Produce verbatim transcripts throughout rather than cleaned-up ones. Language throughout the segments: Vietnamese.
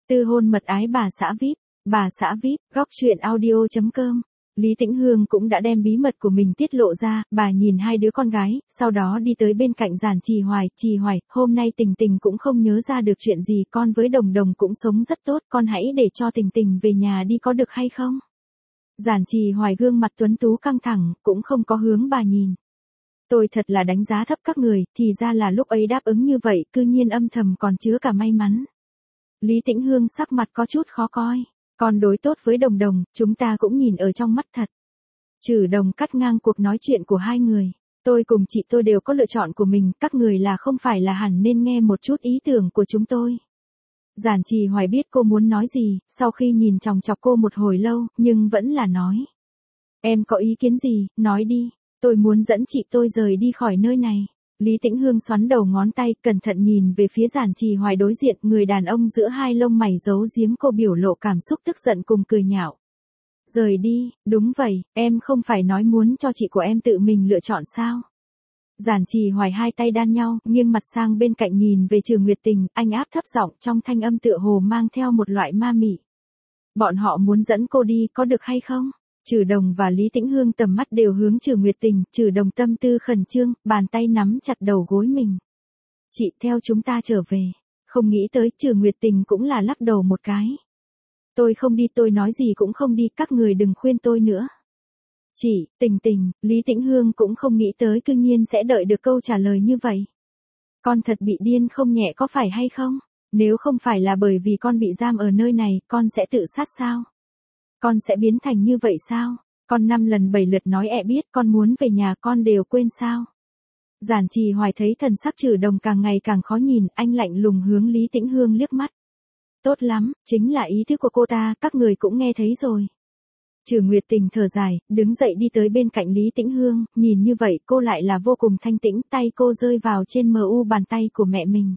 Tư hôn mật ái bà xã vi ai pi, bà xã vi ai pi, góc truyện audio chấm com. Lý Tĩnh Hương cũng đã đem bí mật của mình tiết lộ ra, bà nhìn hai đứa con gái, sau đó đi tới bên cạnh Giản Trì Hoài, Trì Hoài, hôm nay Tình Tình cũng không nhớ ra được chuyện gì, con với Đồng Đồng cũng sống rất tốt, con hãy để cho Tình Tình về nhà đi có được hay không? Giản Trì Hoài gương mặt tuấn tú căng thẳng, cũng không có hướng bà nhìn. Tôi thật là đánh giá thấp các người, thì ra là lúc ấy đáp ứng như vậy, cư nhiên âm thầm còn chứa cả may mắn. Lý Tĩnh Hương sắc mặt có chút khó coi. Con đối tốt với Đồng Đồng, chúng ta cũng nhìn ở trong mắt thật. Trừ Đồng cắt ngang cuộc nói chuyện của hai người. Tôi cùng chị tôi đều có lựa chọn của mình, các người là không phải là hẳn nên nghe một chút ý tưởng của chúng tôi. Giản Trì Hoài biết cô muốn nói gì, sau khi nhìn chòng chọc cô một hồi lâu, nhưng vẫn là nói. Em có ý kiến gì, nói đi, tôi muốn dẫn chị tôi rời đi khỏi nơi này. Lý Tĩnh Hương xoắn đầu ngón tay, cẩn thận nhìn về phía Giản Trì Hoài đối diện, người đàn ông giữa hai lông mày giấu giếm cô biểu lộ cảm xúc tức giận cùng cười nhạo. Rời đi, đúng vậy, em không phải nói muốn cho chị của em tự mình lựa chọn sao? Giản Trì Hoài hai tay đan nhau, nghiêng mặt sang bên cạnh nhìn về Trừ Nguyệt Tình, anh áp thấp giọng trong thanh âm tựa hồ mang theo một loại ma mị. Bọn họ muốn dẫn cô đi, có được hay không? Trừ Đồng và Lý Tĩnh Hương tầm mắt đều hướng Trừ Nguyệt Tình, Trừ Đồng tâm tư khẩn trương, bàn tay nắm chặt đầu gối mình. Chị theo chúng ta trở về. Không nghĩ tới Trừ Nguyệt Tình cũng là lắc đầu một cái. Tôi không đi, tôi nói gì cũng không đi, các người đừng khuyên tôi nữa. Chị, Tình Tình, Lý Tĩnh Hương cũng không nghĩ tới cư nhiên sẽ đợi được câu trả lời như vậy. Con thật bị điên không nhẹ có phải hay không? Nếu không phải là bởi vì con bị giam ở nơi này, con sẽ tự sát sao? Con sẽ biến thành như vậy sao? Con năm lần bảy lượt nói ẹ biết con muốn về nhà con đều quên sao? Giản Trì Hoài thấy thần sắc Trừ Đồng càng ngày càng khó nhìn, anh lạnh lùng hướng Lý Tĩnh Hương liếc mắt. Tốt lắm, chính là ý thức của cô ta, các người cũng nghe thấy rồi. Trừ Nguyệt Tình thở dài, đứng dậy đi tới bên cạnh Lý Tĩnh Hương, nhìn như vậy cô lại là vô cùng thanh tĩnh, tay cô rơi vào trên mờ u bàn tay của mẹ mình.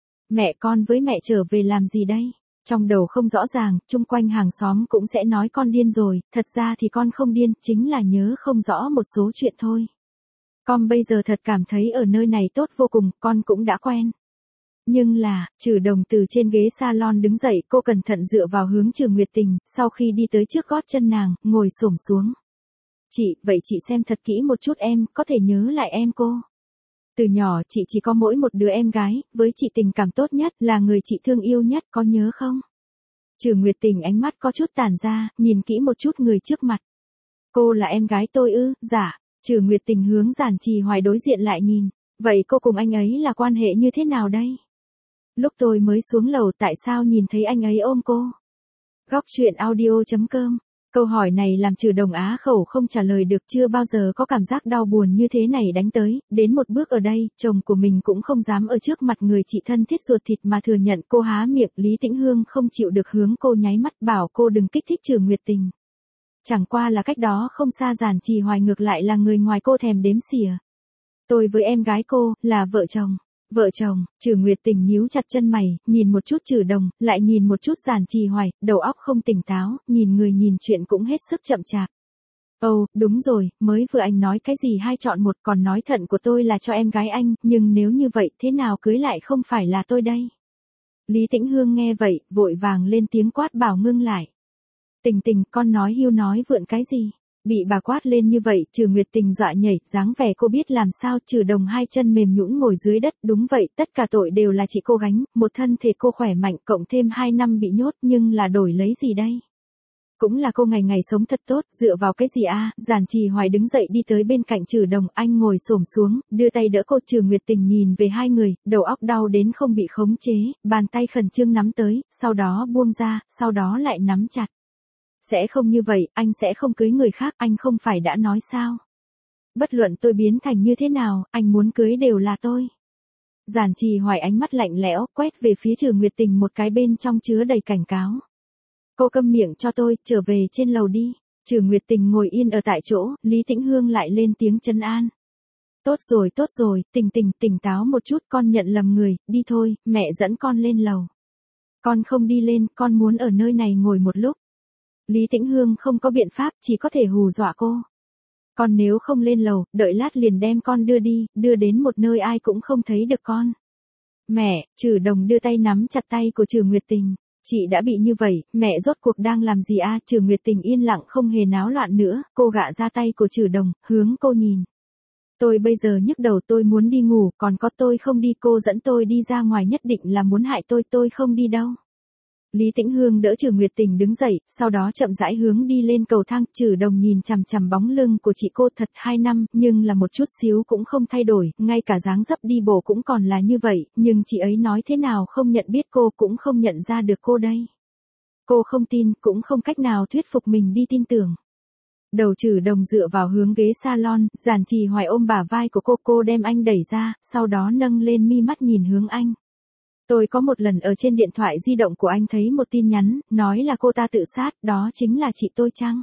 Mẹ con với mẹ trở về làm gì đây? Trong đầu không rõ ràng, chung quanh hàng xóm cũng sẽ nói con điên rồi, thật ra thì con không điên, chính là nhớ không rõ một số chuyện thôi. Con bây giờ thật cảm thấy ở nơi này tốt vô cùng, con cũng đã quen. Nhưng là, Trừ Đồng từ trên ghế salon đứng dậy, cô cẩn thận dựa vào hướng Trừ Nguyệt Tình, sau khi đi tới trước gót chân nàng, ngồi xổm xuống. Chị, vậy chị xem thật kỹ một chút em, có thể nhớ lại em cô. Từ nhỏ chị chỉ có mỗi một đứa em gái, với chị tình cảm tốt nhất, là người chị thương yêu nhất, có nhớ không? Trừ Nguyệt Tình ánh mắt có chút tản ra, nhìn kỹ một chút người trước mặt. Cô là em gái tôi ư? Dạ. Trừ Nguyệt Tình hướng Giản Trì Hoài đối diện lại nhìn. Vậy cô cùng anh ấy là quan hệ như thế nào đây? Lúc tôi mới xuống lầu tại sao nhìn thấy anh ấy ôm cô? Góc truyện audio chấm com. Câu hỏi này làm Trừ Đồng á khẩu không trả lời được, chưa bao giờ có cảm giác đau buồn như thế này đánh tới, đến một bước ở đây, chồng của mình cũng không dám ở trước mặt người chị thân thiết ruột thịt mà thừa nhận. Cô há miệng, Lý Tĩnh Hương không chịu được hướng cô nháy mắt bảo cô đừng kích thích Trừ Nguyệt Tình. Chẳng qua là cách đó không xa Giản Trì Hoài ngược lại là người ngoài cô thèm đếm xỉa. Tôi với em gái cô, là vợ chồng. Vợ chồng, Trừ Nguyệt Tình nhíu chặt chân mày, nhìn một chút Trừ Đồng, lại nhìn một chút Giản Trì Hoài, đầu óc không tỉnh táo, nhìn người nhìn chuyện cũng hết sức chậm chạp. Ồ, đúng rồi, mới vừa anh nói cái gì hai chọn một, còn nói thận của tôi là cho em gái anh, nhưng nếu như vậy thế nào cưới lại không phải là tôi đây. Lý Tĩnh Hương nghe vậy, vội vàng lên tiếng quát bảo ngưng lại. Tình Tình, con nói hiu nói vượn cái gì? Bị bà quát lên như vậy, Trừ Nguyệt Tình dọa nhảy, dáng vẻ cô biết làm sao. Trừ Đồng hai chân mềm nhũn ngồi dưới đất, đúng vậy, tất cả tội đều là chị cô gánh, một thân thể cô khỏe mạnh, cộng thêm hai năm bị nhốt, nhưng là đổi lấy gì đây? Cũng là cô ngày ngày sống thật tốt, dựa vào cái gì a? À? Giản Trì Hoài đứng dậy đi tới bên cạnh Trừ Đồng, anh ngồi xổm xuống, đưa tay đỡ cô. Trừ Nguyệt Tình nhìn về hai người, đầu óc đau đến không bị khống chế, bàn tay khẩn trương nắm tới, sau đó buông ra, sau đó lại nắm chặt. Sẽ không như vậy, anh sẽ không cưới người khác, anh không phải đã nói sao? Bất luận tôi biến thành như thế nào, anh muốn cưới đều là tôi. Giản Trì Hoài ánh mắt lạnh lẽo, quét về phía Trừ Nguyệt Tình một cái bên trong chứa đầy cảnh cáo. Cô câm miệng cho tôi, trở về trên lầu đi. Trừ Nguyệt Tình ngồi yên ở tại chỗ, Lý Tĩnh Hương lại lên tiếng trấn an. Tốt rồi, tốt rồi, Tình Tình, tỉnh táo một chút, con nhận lầm người, đi thôi, mẹ dẫn con lên lầu. Con không đi lên, con muốn ở nơi này ngồi một lúc. Lý Tĩnh Hương không có biện pháp, chỉ có thể hù dọa cô. Con nếu không lên lầu, đợi lát liền đem con đưa đi, đưa đến một nơi ai cũng không thấy được con. Mẹ, Trừ Đồng đưa tay nắm chặt tay của Trừ Nguyệt Tình. Chị đã bị như vậy, mẹ rốt cuộc đang làm gì a? Trừ Nguyệt Tình yên lặng không hề náo loạn nữa, cô gạ ra tay của Trừ Đồng, hướng cô nhìn. Tôi bây giờ nhức đầu, tôi muốn đi ngủ, còn có tôi không đi, cô dẫn tôi đi ra ngoài nhất định là muốn hại tôi, tôi không đi đâu. Lý Tĩnh Hương đỡ Trừ Nguyệt Tình đứng dậy, sau đó chậm rãi hướng đi lên cầu thang. Trừ Đồng nhìn chằm chằm bóng lưng của chị cô thật hai năm, nhưng là một chút xíu cũng không thay đổi, ngay cả dáng dấp đi bộ cũng còn là như vậy, nhưng chị ấy nói thế nào không nhận biết cô, cũng không nhận ra được cô đây. Cô không tin, cũng không cách nào thuyết phục mình đi tin tưởng. Đầu Trừ Đồng dựa vào hướng ghế salon, Giản Trì Hoài ôm bả vai của cô, cô đem anh đẩy ra, sau đó nâng lên mi mắt nhìn hướng anh. Tôi có một lần ở trên điện thoại di động của anh thấy một tin nhắn, nói là cô ta tự sát, đó chính là chị tôi chăng?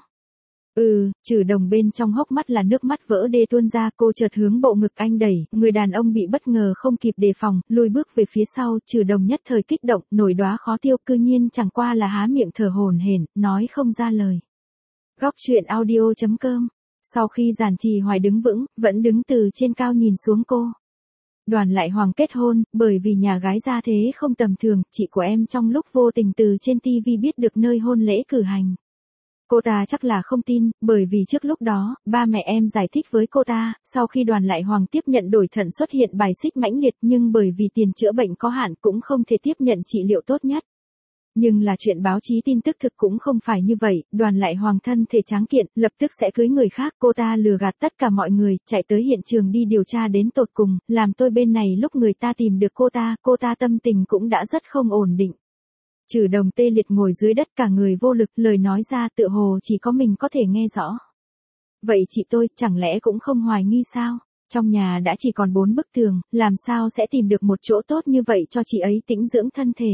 Ừ, Trừ Đồng bên trong hốc mắt là nước mắt vỡ đê tuôn ra, cô chợt hướng bộ ngực anh đẩy, người đàn ông bị bất ngờ không kịp đề phòng, lùi bước về phía sau, Trừ Đồng nhất thời kích động, nổi đóa khó tiêu, cư nhiên chẳng qua là há miệng thở hổn hển, nói không ra lời. Góc truyện audio chấm com. Sau khi Giản Trì Hoài đứng vững, vẫn đứng từ trên cao nhìn xuống cô. Đoàn Lại Hoàng kết hôn, bởi vì nhà gái gia thế không tầm thường, chị của em trong lúc vô tình từ trên ti vi biết được nơi hôn lễ cử hành. Cô ta chắc là không tin, bởi vì trước lúc đó, ba mẹ em giải thích với cô ta, sau khi Đoàn Lại Hoàng tiếp nhận đổi thận xuất hiện bài xích mãnh liệt, nhưng bởi vì tiền chữa bệnh có hạn cũng không thể tiếp nhận trị liệu tốt nhất. Nhưng là chuyện báo chí tin tức thực cũng không phải như vậy, Đoàn Lại Hoàng thân thể tráng kiện, lập tức sẽ cưới người khác, cô ta lừa gạt tất cả mọi người, chạy tới hiện trường đi điều tra đến tột cùng, làm tôi bên này lúc người ta tìm được cô ta, cô ta tâm tình cũng đã rất không ổn định. Trừ Đồng tê liệt ngồi dưới đất cả người vô lực, lời nói ra tựa hồ chỉ có mình có thể nghe rõ. Vậy chị tôi, chẳng lẽ cũng không hoài nghi sao? Trong nhà đã chỉ còn bốn bức tường, làm sao sẽ tìm được một chỗ tốt như vậy cho chị ấy tĩnh dưỡng thân thể?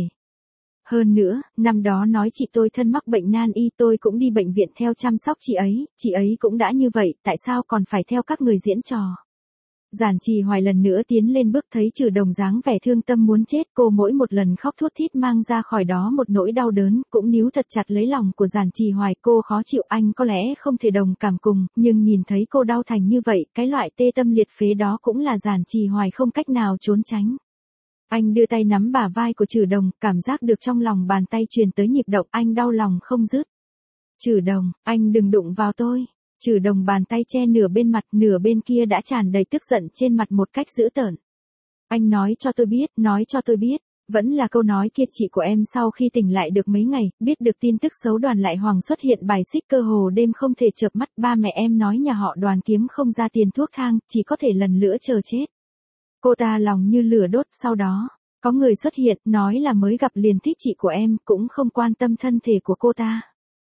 Hơn nữa, năm đó nói chị tôi thân mắc bệnh nan y, tôi cũng đi bệnh viện theo chăm sóc chị ấy, chị ấy cũng đã như vậy, tại sao còn phải theo các người diễn trò? Giản Trì Hoài lần nữa tiến lên bước, thấy Trừ Đồng dáng vẻ thương tâm muốn chết, cô mỗi một lần khóc thút thít mang ra khỏi đó một nỗi đau đớn, cũng níu thật chặt lấy lòng của Giản Trì Hoài, cô khó chịu, anh có lẽ không thể đồng cảm cùng, nhưng nhìn thấy cô đau thành như vậy, cái loại tê tâm liệt phế đó cũng là Giản Trì Hoài không cách nào trốn tránh. Anh đưa tay nắm bả vai của Trừ Đồng, cảm giác được trong lòng bàn tay truyền tới nhịp động, anh đau lòng không dứt. Trừ Đồng, anh đừng đụng vào tôi. Trừ Đồng bàn tay che nửa bên mặt, nửa bên kia đã tràn đầy tức giận trên mặt một cách dữ tợn. Anh nói cho tôi biết, nói cho tôi biết. Vẫn là câu nói kia, chị của em sau khi tỉnh lại được mấy ngày, biết được tin tức xấu Đoàn Lại Hoàng xuất hiện bài xích, cơ hồ đêm không thể chợp mắt, ba mẹ em nói nhà họ Đoàn kiếm không ra tiền thuốc thang, chỉ có thể lần nữa chờ chết. Cô ta lòng như lửa đốt, sau đó, có người xuất hiện, nói là mới gặp liền thích chị của em, cũng không quan tâm thân thể của cô ta.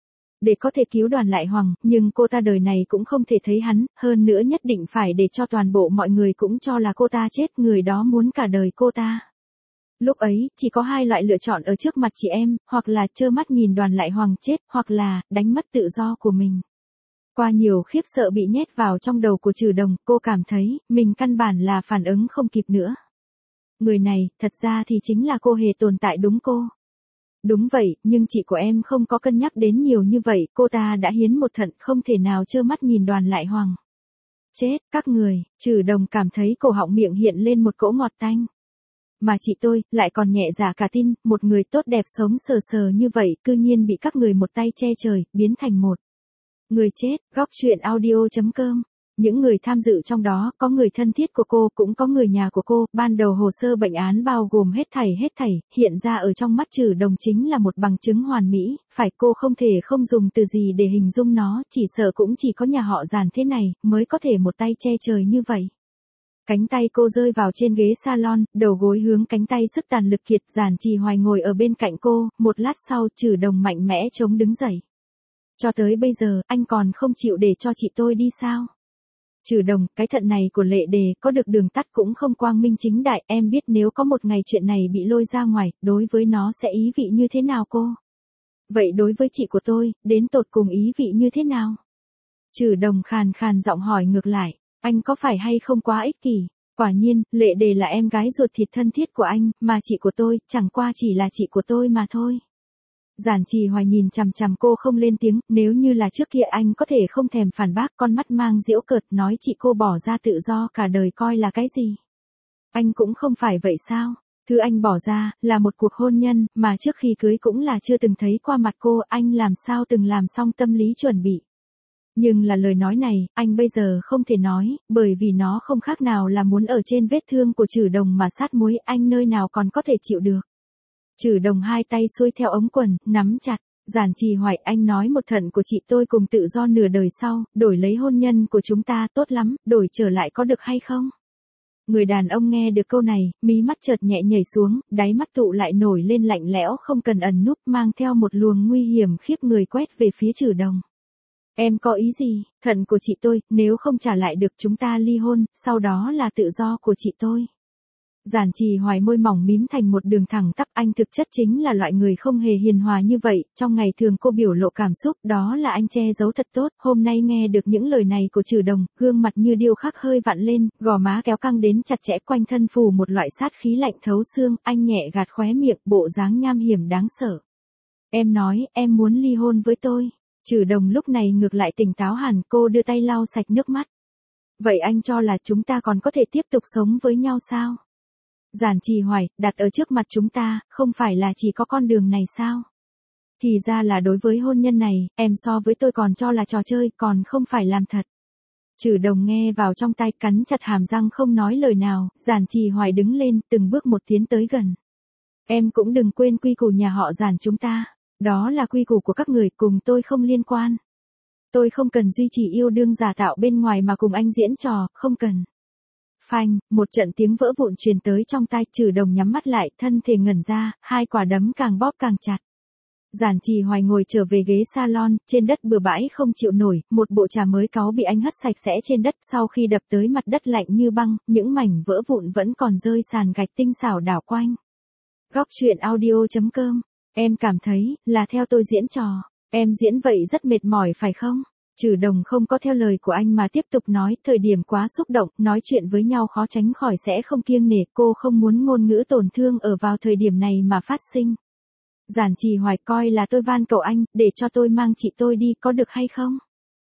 Để có thể cứu Đoàn Lại Hoàng, nhưng cô ta đời này cũng không thể thấy hắn, hơn nữa nhất định phải để cho toàn bộ mọi người cũng cho là cô ta chết, người đó muốn cả đời cô ta. Lúc ấy, chỉ có hai loại lựa chọn ở trước mặt chị em, hoặc là trơ mắt nhìn Đoàn Lại Hoàng chết, hoặc là đánh mất tự do của mình. Qua nhiều khiếp sợ bị nhét vào trong đầu của Trừ Đồng, cô cảm thấy, mình căn bản là phản ứng không kịp nữa. Người này, thật ra thì chính là cô hề tồn tại đúng cô. Đúng vậy, nhưng chị của em không có cân nhắc đến nhiều như vậy, cô ta đã hiến một thận, không thể nào trơ mắt nhìn Đoàn Lại Hoàng chết, các người. Trừ Đồng cảm thấy cổ họng miệng hiện lên một cỗ ngọt tanh. Mà chị tôi, lại còn nhẹ dạ cả tin, một người tốt đẹp sống sờ sờ như vậy, cư nhiên bị các người một tay che trời, biến thành một người chết. Góc truyện audio chấm com. Những người tham dự trong đó, có người thân thiết của cô, cũng có người nhà của cô, ban đầu hồ sơ bệnh án bao gồm hết thảy hết thảy, hiện ra ở trong mắt Trừ Đồng chính là một bằng chứng hoàn mỹ, phải cô không thể không dùng từ gì để hình dung nó, chỉ sợ cũng chỉ có nhà họ Giản thế này, mới có thể một tay che trời như vậy. Cánh tay cô rơi vào trên ghế salon, đầu gối hướng cánh tay sức tàn lực kiệt, Giản Trì Hoài ngồi ở bên cạnh cô, một lát sau Trừ Đồng mạnh mẽ chống đứng dậy. Cho tới bây giờ, anh còn không chịu để cho chị tôi đi sao? Trừ Đồng, cái thận này của Lệ Đề có được đường tắt cũng không quang minh chính đại, em biết nếu có một ngày chuyện này bị lôi ra ngoài, đối với nó sẽ ý vị như thế nào cô? Vậy đối với chị của tôi, đến tột cùng ý vị như thế nào? Trừ Đồng khàn khàn giọng hỏi ngược lại, anh có phải hay không quá ích kỷ? Quả nhiên, Lệ Đề là em gái ruột thịt thân thiết của anh, mà chị của tôi, chẳng qua chỉ là chị của tôi mà thôi. Giản Trì Hoài nhìn chằm chằm cô không lên tiếng, nếu như là trước kia anh có thể không thèm phản bác, con mắt mang giễu cợt nói chị cô bỏ ra tự do cả đời coi là cái gì. Anh cũng không phải vậy sao? Thứ anh bỏ ra, là một cuộc hôn nhân, mà trước khi cưới cũng là chưa từng thấy qua mặt cô, anh làm sao từng làm xong tâm lý chuẩn bị. Nhưng là lời nói này, anh bây giờ không thể nói, bởi vì nó không khác nào là muốn ở trên vết thương của Trử Đồng mà sát muối, anh nơi nào còn có thể chịu được. Trử Đồng hai tay xuôi theo ống quần, nắm chặt. Giản Trì Hoài, anh nói một thận của chị tôi cùng tự do nửa đời sau, đổi lấy hôn nhân của chúng ta tốt lắm, đổi trở lại có được hay không? Người đàn ông nghe được câu này, mí mắt chợt nhẹ nhảy xuống, đáy mắt tụ lại nổi lên lạnh lẽo không cần ẩn núp, mang theo một luồng nguy hiểm khiếp người quét về phía Trử Đồng. Em có ý gì? Thận của chị tôi, nếu không trả lại được chúng ta ly hôn, sau đó là tự do của chị tôi. Giản Trì Hoài môi mỏng mím thành một đường thẳng tắp, anh thực chất chính là loại người không hề hiền hòa như vậy, trong ngày thường cô biểu lộ cảm xúc, đó là anh che giấu thật tốt, hôm nay nghe được những lời này của Trử Đồng, gương mặt như điêu khắc hơi vặn lên, gò má kéo căng đến chặt chẽ, quanh thân phủ một loại sát khí lạnh thấu xương, anh nhẹ gạt khóe miệng, bộ dáng nham hiểm đáng sợ. Em nói, em muốn ly hôn với tôi. Trử Đồng lúc này ngược lại tỉnh táo hẳn, cô đưa tay lau sạch nước mắt. Vậy anh cho là chúng ta còn có thể tiếp tục sống với nhau sao? Giản Trì Hoài, đặt ở trước mặt chúng ta, không phải là chỉ có con đường này sao? Thì ra là đối với hôn nhân này, em so với tôi còn cho là trò chơi, còn không phải làm thật. Trử Đồng nghe vào trong tai, cắn chặt hàm răng không nói lời nào, Giản Trì Hoài đứng lên, từng bước một tiến tới gần. Em cũng đừng quên quy củ nhà họ Giản chúng ta, đó là quy củ của các người, cùng tôi không liên quan. Tôi không cần duy trì yêu đương giả tạo bên ngoài mà cùng anh diễn trò, không cần. Phanh, một trận tiếng vỡ vụn truyền tới trong tai, Trử Đồng nhắm mắt lại, thân thể ngẩn ra, hai quả đấm càng bóp càng chặt. Giản Trì Hoài ngồi trở về ghế salon, trên đất bừa bãi không chịu nổi, một bộ trà mới cáu bị anh hất sạch sẽ trên đất, sau khi đập tới mặt đất lạnh như băng, những mảnh vỡ vụn vẫn còn rơi sàn gạch tinh xảo đảo quanh. Góc truyện audio chấm com, em cảm thấy, là theo tôi diễn trò, em diễn vậy rất mệt mỏi phải không? Trử Đồng không có theo lời của anh mà tiếp tục nói, thời điểm quá xúc động, nói chuyện với nhau khó tránh khỏi sẽ không kiêng nể, cô không muốn ngôn ngữ tổn thương ở vào thời điểm này mà phát sinh. Giản Trì Hoài, coi là tôi van cầu anh, để cho tôi mang chị tôi đi, có được hay không?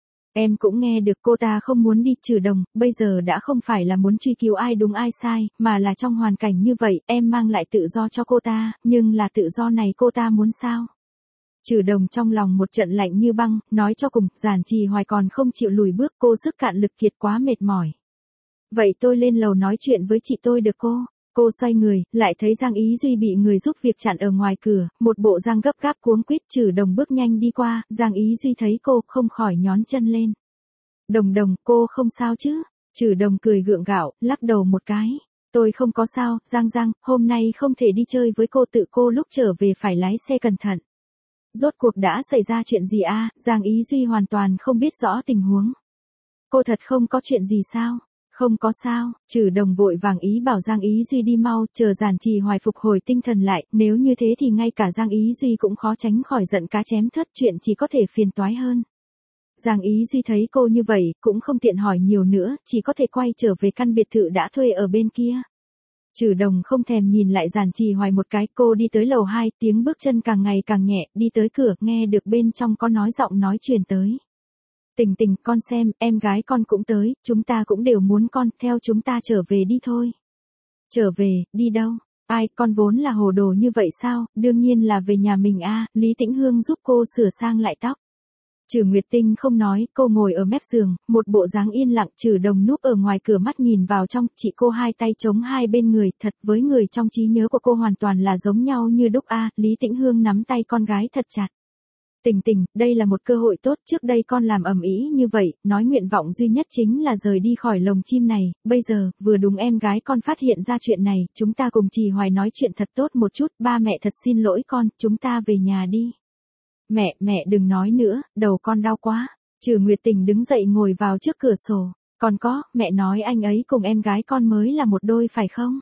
Em cũng nghe được cô ta không muốn đi. Trử Đồng, bây giờ đã không phải là muốn truy cứu ai đúng ai sai, mà là trong hoàn cảnh như vậy, em mang lại tự do cho cô ta, nhưng là tự do này cô ta muốn sao? Trử Đồng trong lòng một trận lạnh như băng, nói cho cùng, Giản Trì Hoài còn không chịu lùi bước, cô sức cạn lực kiệt quá mệt mỏi. Vậy tôi lên lầu nói chuyện với chị tôi được cô? Cô xoay người, lại thấy Giang Ý Duy bị người giúp việc chặn ở ngoài cửa, một bộ Giang gấp gáp cuống quýt. Trử Đồng bước nhanh đi qua, Giang Ý Duy thấy cô, không khỏi nhón chân lên. Đồng Đồng, cô không sao chứ? Trử Đồng cười gượng gạo, lắc đầu một cái. Tôi không có sao, Giang Giang, hôm nay không thể đi chơi với cô, tự cô lúc trở về phải lái xe cẩn thận. Rốt cuộc đã xảy ra chuyện gì a? À? Giang Ý Duy hoàn toàn không biết rõ tình huống. Cô thật không có chuyện gì sao? Không có sao. Trử Đồng vội vàng ý bảo Giang Ý Duy đi mau, chờ Giản Trì Hoài phục hồi tinh thần lại, nếu như thế thì ngay cả Giang Ý Duy cũng khó tránh khỏi giận cá chém thớt, chuyện chỉ có thể phiền toái hơn. Giang Ý Duy thấy cô như vậy, cũng không tiện hỏi nhiều nữa, chỉ có thể quay trở về căn biệt thự đã thuê ở bên kia. Trử Đồng không thèm nhìn lại Giản Trì Hoài một cái, cô đi tới lầu hai, tiếng bước chân càng ngày càng nhẹ, đi tới cửa, nghe được bên trong có nói giọng nói truyền tới. Tình Tình, con xem, em gái con cũng tới, chúng ta cũng đều muốn con, theo chúng ta trở về đi thôi. Trở về, đi đâu? Ai, con vốn là hồ đồ như vậy sao? Đương nhiên là về nhà mình a. Lý Tĩnh Hương giúp cô sửa sang lại tóc. Trử Nguyệt Tinh không nói, cô ngồi ở mép giường, một bộ dáng yên lặng. Trử Đồng núp ở ngoài cửa, mắt nhìn vào trong, chị cô hai tay chống hai bên người, thật với người trong trí nhớ của cô hoàn toàn là giống nhau như đúc a. Lý Tĩnh Hương nắm tay con gái thật chặt. Tình Tình, đây là một cơ hội tốt, trước đây con làm ầm ĩ như vậy, nói nguyện vọng duy nhất chính là rời đi khỏi lồng chim này, bây giờ, vừa đúng em gái con phát hiện ra chuyện này, chúng ta cùng Trì Hoài nói chuyện thật tốt một chút, ba mẹ thật xin lỗi con, chúng ta về nhà đi. Mẹ, mẹ đừng nói nữa, đầu con đau quá. Trử Nguyệt Tình đứng dậy ngồi vào trước cửa sổ, còn có, mẹ nói anh ấy cùng em gái con mới là một đôi phải không?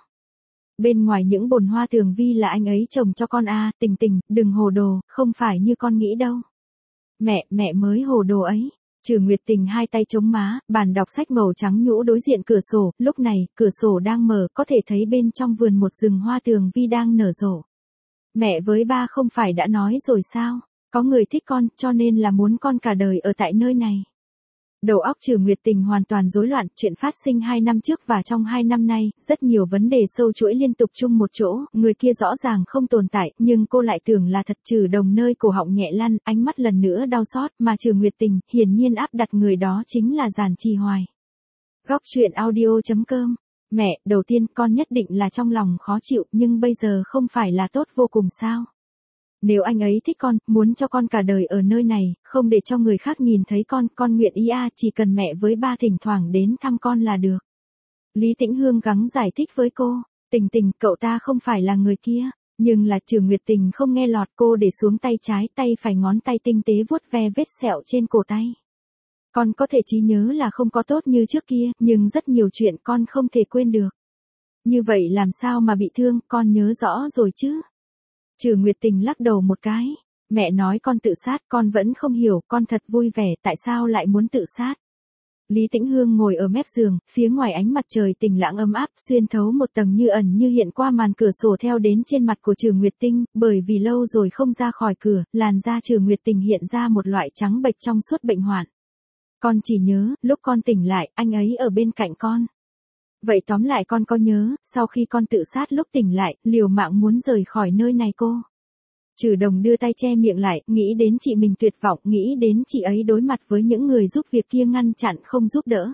Bên ngoài những bồn hoa tường vi là anh ấy trồng cho con a. À, Tình Tình, đừng hồ đồ, không phải như con nghĩ đâu. Mẹ, mẹ mới hồ đồ ấy. Trử Nguyệt Tình hai tay chống má, bàn đọc sách màu trắng nhũ đối diện cửa sổ, lúc này, cửa sổ đang mở, có thể thấy bên trong vườn một rừng hoa tường vi đang nở rộ. Mẹ với ba không phải đã nói rồi sao? Có người thích con, cho nên là muốn con cả đời ở tại nơi này. Đầu óc Trừ Nguyệt Tình hoàn toàn rối loạn, chuyện phát sinh hai năm trước và trong hai năm nay, rất nhiều vấn đề sâu chuỗi liên tục chung một chỗ, người kia rõ ràng không tồn tại, nhưng cô lại tưởng là thật. Trừ Đồng nơi cổ họng nhẹ lăn, ánh mắt lần nữa đau xót, mà Trừ Nguyệt Tình, hiển nhiên áp đặt người đó chính là Giản Trì Hoài. Góc truyện audio chấm com. Mẹ, đầu tiên con nhất định là trong lòng khó chịu, nhưng bây giờ không phải là tốt vô cùng sao? Nếu anh ấy thích con, muốn cho con cả đời ở nơi này, không để cho người khác nhìn thấy con, con nguyện ý a, chỉ cần mẹ với ba thỉnh thoảng đến thăm con là được. Lý Tĩnh Hương gắng giải thích với cô, Tình Tình, cậu ta không phải là người kia, nhưng là Trừ Nguyệt Tình không nghe lọt, cô để xuống tay trái, tay phải ngón tay tinh tế vuốt ve vết sẹo trên cổ tay. Con có thể trí nhớ là không có tốt như trước kia, nhưng rất nhiều chuyện con không thể quên được. Như vậy làm sao mà bị thương, con nhớ rõ rồi chứ? Trừ Nguyệt Tình lắc đầu một cái. Mẹ nói con tự sát, con vẫn không hiểu, con thật vui vẻ, tại sao lại muốn tự sát? Lý Tĩnh Hương ngồi ở mép giường, phía ngoài ánh mặt trời tình lãng ấm áp, xuyên thấu một tầng như ẩn như hiện qua màn cửa sổ theo đến trên mặt của Trừ Nguyệt Tinh, bởi vì lâu rồi không ra khỏi cửa, làn da Trừ Nguyệt Tình hiện ra một loại trắng bệch trong suốt bệnh hoạn. Con chỉ nhớ, lúc con tỉnh lại, anh ấy ở bên cạnh con. Vậy tóm lại con có nhớ, sau khi con tự sát lúc tỉnh lại, liều mạng muốn rời khỏi nơi này cô. Trừ Đồng đưa tay che miệng lại, nghĩ đến chị mình tuyệt vọng, nghĩ đến chị ấy đối mặt với những người giúp việc kia ngăn chặn không giúp đỡ.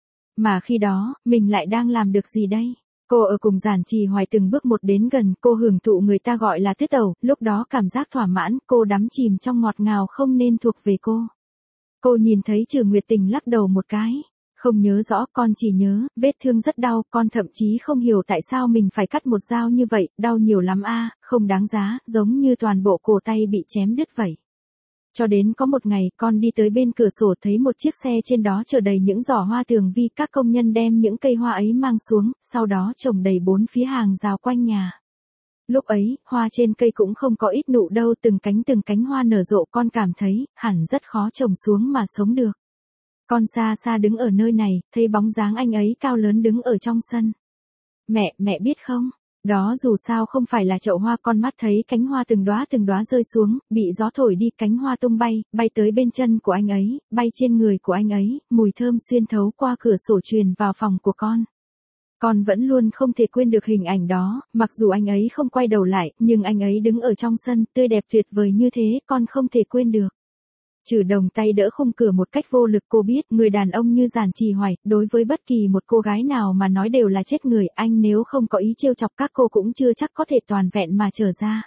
Mà khi đó, mình lại đang làm được gì đây? Cô ở cùng Giản Trì Hoài từng bước một đến gần, cô hưởng thụ người ta gọi là tiết tẩu, lúc đó cảm giác thỏa mãn, cô đắm chìm trong ngọt ngào không nên thuộc về cô. Cô nhìn thấy Trừ Nguyệt Tình lắc đầu một cái. Không nhớ rõ, con chỉ nhớ, vết thương rất đau, con thậm chí không hiểu tại sao mình phải cắt một dao như vậy, đau nhiều lắm a, không đáng giá, giống như toàn bộ cổ tay bị chém đứt vậy. Cho đến có một ngày, con đi tới bên cửa sổ thấy một chiếc xe trên đó chở đầy những giỏ hoa tường vi, các công nhân đem những cây hoa ấy mang xuống, sau đó trồng đầy bốn phía hàng rào quanh nhà. Lúc ấy, hoa trên cây cũng không có ít nụ đâu, từng cánh từng cánh hoa nở rộ, con cảm thấy, hẳn rất khó trồng xuống mà sống được. Con xa xa đứng ở nơi này, thấy bóng dáng anh ấy cao lớn đứng ở trong sân. Mẹ, mẹ biết không, đó dù sao không phải là chậu hoa, con mắt thấy cánh hoa từng đóa từng đóa rơi xuống, bị gió thổi đi, cánh hoa tung bay, bay tới bên chân của anh ấy, bay trên người của anh ấy, mùi thơm xuyên thấu qua cửa sổ truyền vào phòng của con. Con vẫn luôn không thể quên được hình ảnh đó, mặc dù anh ấy không quay đầu lại, nhưng anh ấy đứng ở trong sân, tươi đẹp tuyệt vời như thế, con không thể quên được. Trừ Đồng tay đỡ khung cửa một cách vô lực, cô biết, người đàn ông như Giản Trì Hoài, đối với bất kỳ một cô gái nào mà nói đều là chết người, anh nếu không có ý trêu chọc các cô cũng chưa chắc có thể toàn vẹn mà trở ra.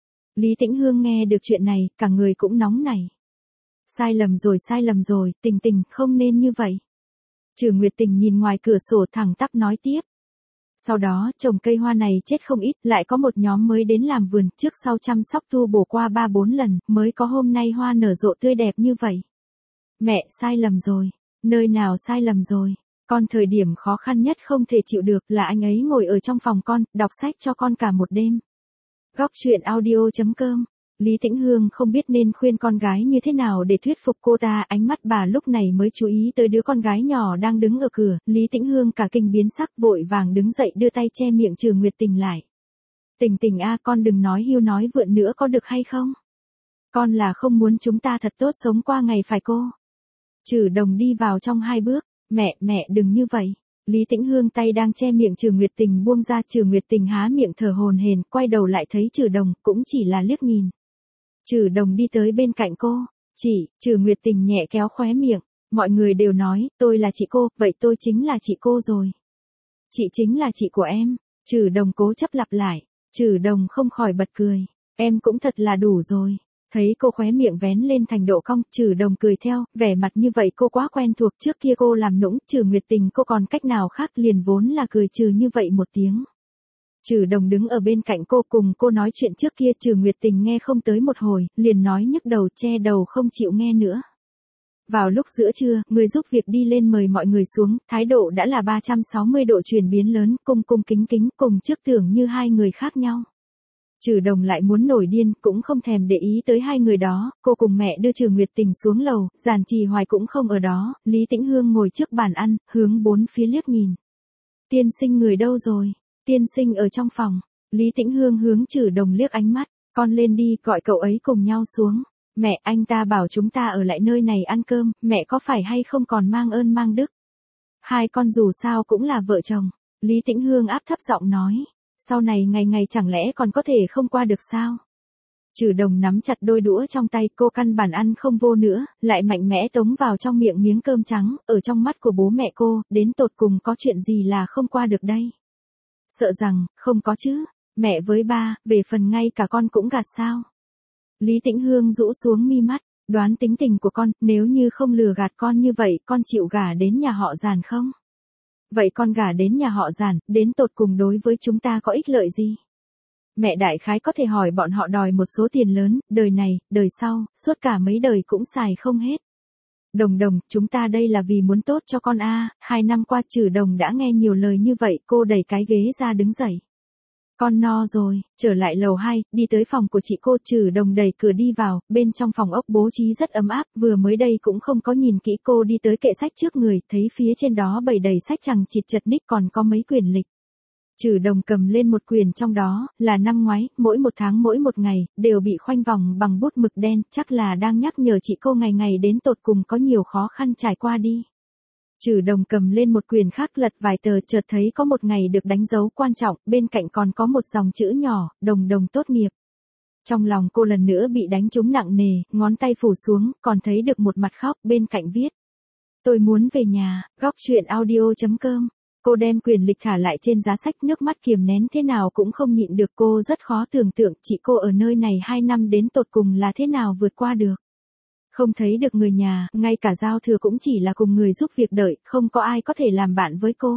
Lý Tĩnh Hương nghe được chuyện này, cả người cũng nóng nảy. Sai lầm rồi, sai lầm rồi, Tình Tình, không nên như vậy. Trừ Nguyệt Tình nhìn ngoài cửa sổ thẳng tắp nói tiếp. Sau đó, trồng cây hoa này chết không ít, lại có một nhóm mới đến làm vườn, trước sau chăm sóc tu bổ qua ba bốn lần, mới có hôm nay hoa nở rộ tươi đẹp như vậy. Mẹ, sai lầm rồi. Nơi nào sai lầm rồi? Con thời điểm khó khăn nhất không thể chịu được là anh ấy ngồi ở trong phòng con, đọc sách cho con cả một đêm. Góc truyện audio chấm com. Lý Tĩnh Hương không biết nên khuyên con gái như thế nào để thuyết phục cô ta, ánh mắt bà lúc này mới chú ý tới đứa con gái nhỏ đang đứng ở cửa, Lý Tĩnh Hương cả kinh biến sắc, vội vàng đứng dậy đưa tay che miệng Trừ Nguyệt Tình lại. Tình Tình a, con đừng nói hiu nói vượn nữa có được hay không? Con là không muốn chúng ta thật tốt sống qua ngày phải cô? Trừ Đồng đi vào trong hai bước, mẹ, mẹ đừng như vậy. Lý Tĩnh Hương tay đang che miệng Trừ Nguyệt Tình buông ra, Trừ Nguyệt Tình há miệng thở hổn hển, quay đầu lại thấy Trừ Đồng, cũng chỉ là liếc nhìn. Trừ Đồng đi tới bên cạnh cô, chị, Trừ Nguyệt Tình nhẹ kéo khóe miệng, mọi người đều nói, tôi là chị cô, vậy tôi chính là chị cô rồi. Chị chính là chị của em, Trừ Đồng cố chấp lặp lại, Trừ Đồng không khỏi bật cười, em cũng thật là đủ rồi. Thấy cô khóe miệng vén lên thành độ cong, Trừ Đồng cười theo, vẻ mặt như vậy cô quá quen thuộc, trước kia cô làm nũng, Trừ Nguyệt Tình cô còn cách nào khác, liền vốn là cười trừ như vậy một tiếng. Trừ Đồng đứng ở bên cạnh cô cùng cô nói chuyện trước kia, Trừ Nguyệt Tình nghe không tới một hồi, liền nói nhức đầu che đầu không chịu nghe nữa. Vào lúc giữa trưa, người giúp việc đi lên mời mọi người xuống, thái độ đã là ba trăm sáu mươi độ chuyển biến lớn, cung cung kính kính, cùng trước tưởng như hai người khác nhau. Trừ Đồng lại muốn nổi điên, cũng không thèm để ý tới hai người đó, cô cùng mẹ đưa Trừ Nguyệt Tình xuống lầu, Giản Trì Hoài cũng không ở đó, Lý Tĩnh Hương ngồi trước bàn ăn, hướng bốn phía liếc nhìn. Tiên sinh người đâu rồi? Tiên sinh ở trong phòng. Lý Tĩnh Hương hướng Trừ Đồng liếc ánh mắt, con lên đi, gọi cậu ấy cùng nhau xuống. Mẹ, anh ta bảo chúng ta ở lại nơi này ăn cơm, mẹ có phải hay không còn mang ơn mang đức. Hai con dù sao cũng là vợ chồng. Lý Tĩnh Hương áp thấp giọng nói. Sau này ngày ngày chẳng lẽ còn có thể không qua được sao? Trừ Đồng nắm chặt đôi đũa trong tay, cô căn bản ăn không vô nữa, lại mạnh mẽ tống vào trong miệng miếng cơm trắng, ở trong mắt của bố mẹ cô, đến tột cùng có chuyện gì là không qua được đây? Sợ rằng, không có chứ, mẹ với ba, về phần ngay cả con cũng gạt sao? Lý Tĩnh Hương rũ xuống mi mắt, đoán tính tình của con, nếu như không lừa gạt con như vậy, con chịu gả đến nhà họ Giản không? Vậy con gả đến nhà họ Giản, đến tột cùng đối với chúng ta có ích lợi gì? Mẹ đại khái có thể hỏi bọn họ đòi một số tiền lớn, đời này, đời sau, suốt cả mấy đời cũng xài không hết. Đồng Đồng, chúng ta đây là vì muốn tốt cho con a. Hai năm qua Trừ Đồng đã nghe nhiều lời như vậy, cô đẩy cái ghế ra đứng dậy. Con no rồi, trở lại lầu hai, đi tới phòng của chị cô. Trừ Đồng đẩy cửa đi vào, bên trong phòng ốc bố trí rất ấm áp, vừa mới đây cũng không có nhìn kỹ, cô đi tới kệ sách trước người, thấy phía trên đó bày đầy sách chằng chịt chật ních, còn có mấy quyển lịch. Trừ Đồng cầm lên một quyển trong đó, là năm ngoái, mỗi một tháng mỗi một ngày, đều bị khoanh vòng bằng bút mực đen, chắc là đang nhắc nhở chị cô ngày ngày đến tột cùng có nhiều khó khăn trải qua đi. Trừ Đồng cầm lên một quyển khác lật vài tờ, chợt thấy có một ngày được đánh dấu quan trọng, bên cạnh còn có một dòng chữ nhỏ, Đồng Đồng tốt nghiệp. Trong lòng cô lần nữa bị đánh trúng nặng nề, ngón tay phủ xuống, còn thấy được một mặt khóc, bên cạnh viết. Tôi muốn về nhà, góc truyện audio chấm com. Cô đem quyển lịch thả lại trên giá sách, nước mắt kiềm nén thế nào cũng không nhịn được, cô rất khó tưởng tượng chị cô ở nơi này hai năm đến tột cùng là thế nào vượt qua được. Không thấy được người nhà, ngay cả giao thừa cũng chỉ là cùng người giúp việc đợi, không có ai có thể làm bạn với cô.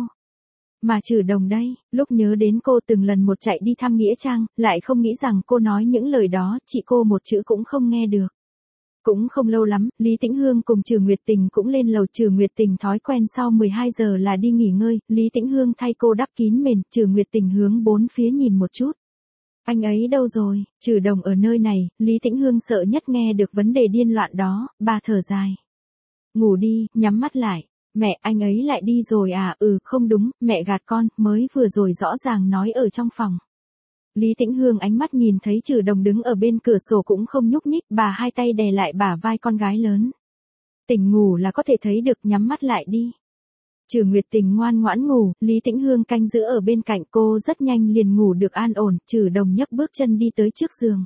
Mà Trừ Đồng đây, lúc nhớ đến cô từng lần một chạy đi thăm nghĩa trang, lại không nghĩ rằng cô nói những lời đó, chị cô một chữ cũng không nghe được. Cũng không lâu lắm, Lý Tĩnh Hương cùng Trừ Nguyệt Tình cũng lên lầu. Trừ Nguyệt Tình thói quen sau mười hai giờ là đi nghỉ ngơi, Lý Tĩnh Hương thay cô đắp kín mền, Trừ Nguyệt Tình hướng bốn phía nhìn một chút. Anh ấy đâu rồi? Trừ Đồng ở nơi này, Lý Tĩnh Hương sợ nhất nghe được vấn đề điên loạn đó, bà thở dài. Ngủ đi, nhắm mắt lại. Mẹ, anh ấy lại đi rồi à? Ừ, không đúng, mẹ gạt con, mới vừa rồi rõ ràng nói ở trong phòng. Lý Tĩnh Hương ánh mắt nhìn thấy Trừ Đồng đứng ở bên cửa sổ cũng không nhúc nhích, bà hai tay đè lại bả vai con gái lớn. Tỉnh ngủ là có thể thấy được, nhắm mắt lại đi. Trừ Nguyệt Tình ngoan ngoãn ngủ, Lý Tĩnh Hương canh giữ ở bên cạnh, cô rất nhanh liền ngủ được an ổn. Trừ Đồng nhấc bước chân đi tới trước giường.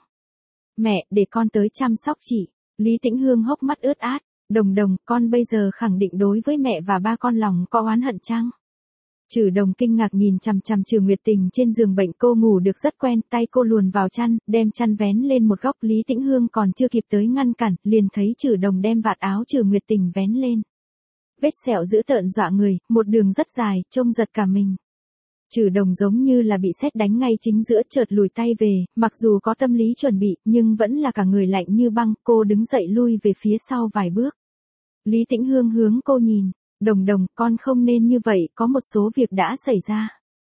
Mẹ, để con tới chăm sóc chị. Lý Tĩnh Hương hốc mắt ướt át. Đồng Đồng, con bây giờ khẳng định đối với mẹ và ba con lòng có oán hận chăng? Trừ Đồng kinh ngạc nhìn chằm chằm Trừ Nguyệt Tình trên giường bệnh, cô ngủ được rất quen, tay cô luồn vào chăn, đem chăn vén lên một góc. Lý Tĩnh Hương còn chưa kịp tới ngăn cản, liền thấy Trừ Đồng đem vạt áo Trừ Nguyệt Tình vén lên. Vết sẹo dữ tợn dọa người, một đường rất dài, trông giật cả mình. Trừ Đồng giống như là bị sét đánh ngay chính giữa, chợt lùi tay về, mặc dù có tâm lý chuẩn bị, nhưng vẫn là cả người lạnh như băng, cô đứng dậy lui về phía sau vài bước. Lý Tĩnh Hương hướng cô nhìn. Đồng Đồng, con không nên như vậy, có một số việc đã xảy ra.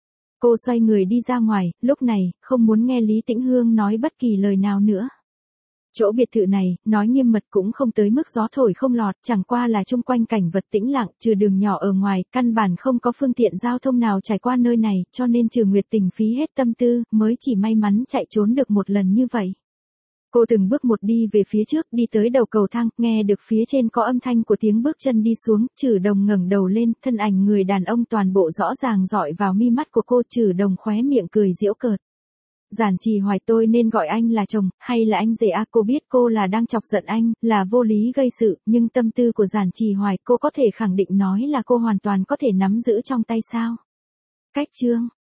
Cô xoay người đi ra ngoài, lúc này, không muốn nghe Lý Tĩnh Hương nói bất kỳ lời nào nữa. Chỗ biệt thự này, nói nghiêm mật cũng không tới mức gió thổi không lọt, chẳng qua là chung quanh cảnh vật tĩnh lặng, trừ đường nhỏ ở ngoài, căn bản không có phương tiện giao thông nào trải qua nơi này, cho nên Trừ Nguyệt Tình phí hết tâm tư, mới chỉ may mắn chạy trốn được một lần như vậy. Cô từng bước một đi về phía trước, đi tới đầu cầu thang, nghe được phía trên có âm thanh của tiếng bước chân đi xuống. Trừ Đồng ngẩng đầu lên, thân ảnh người đàn ông toàn bộ rõ ràng dọi vào mi mắt của cô. Trừ Đồng khóe miệng cười giễu cợt. Giản Trì Hoài, tôi nên gọi anh là chồng, hay là anh rể à? Cô biết cô là đang chọc giận anh, là vô lý gây sự, nhưng tâm tư của Giản Trì Hoài cô có thể khẳng định nói là cô hoàn toàn có thể nắm giữ trong tay sao? Cách chương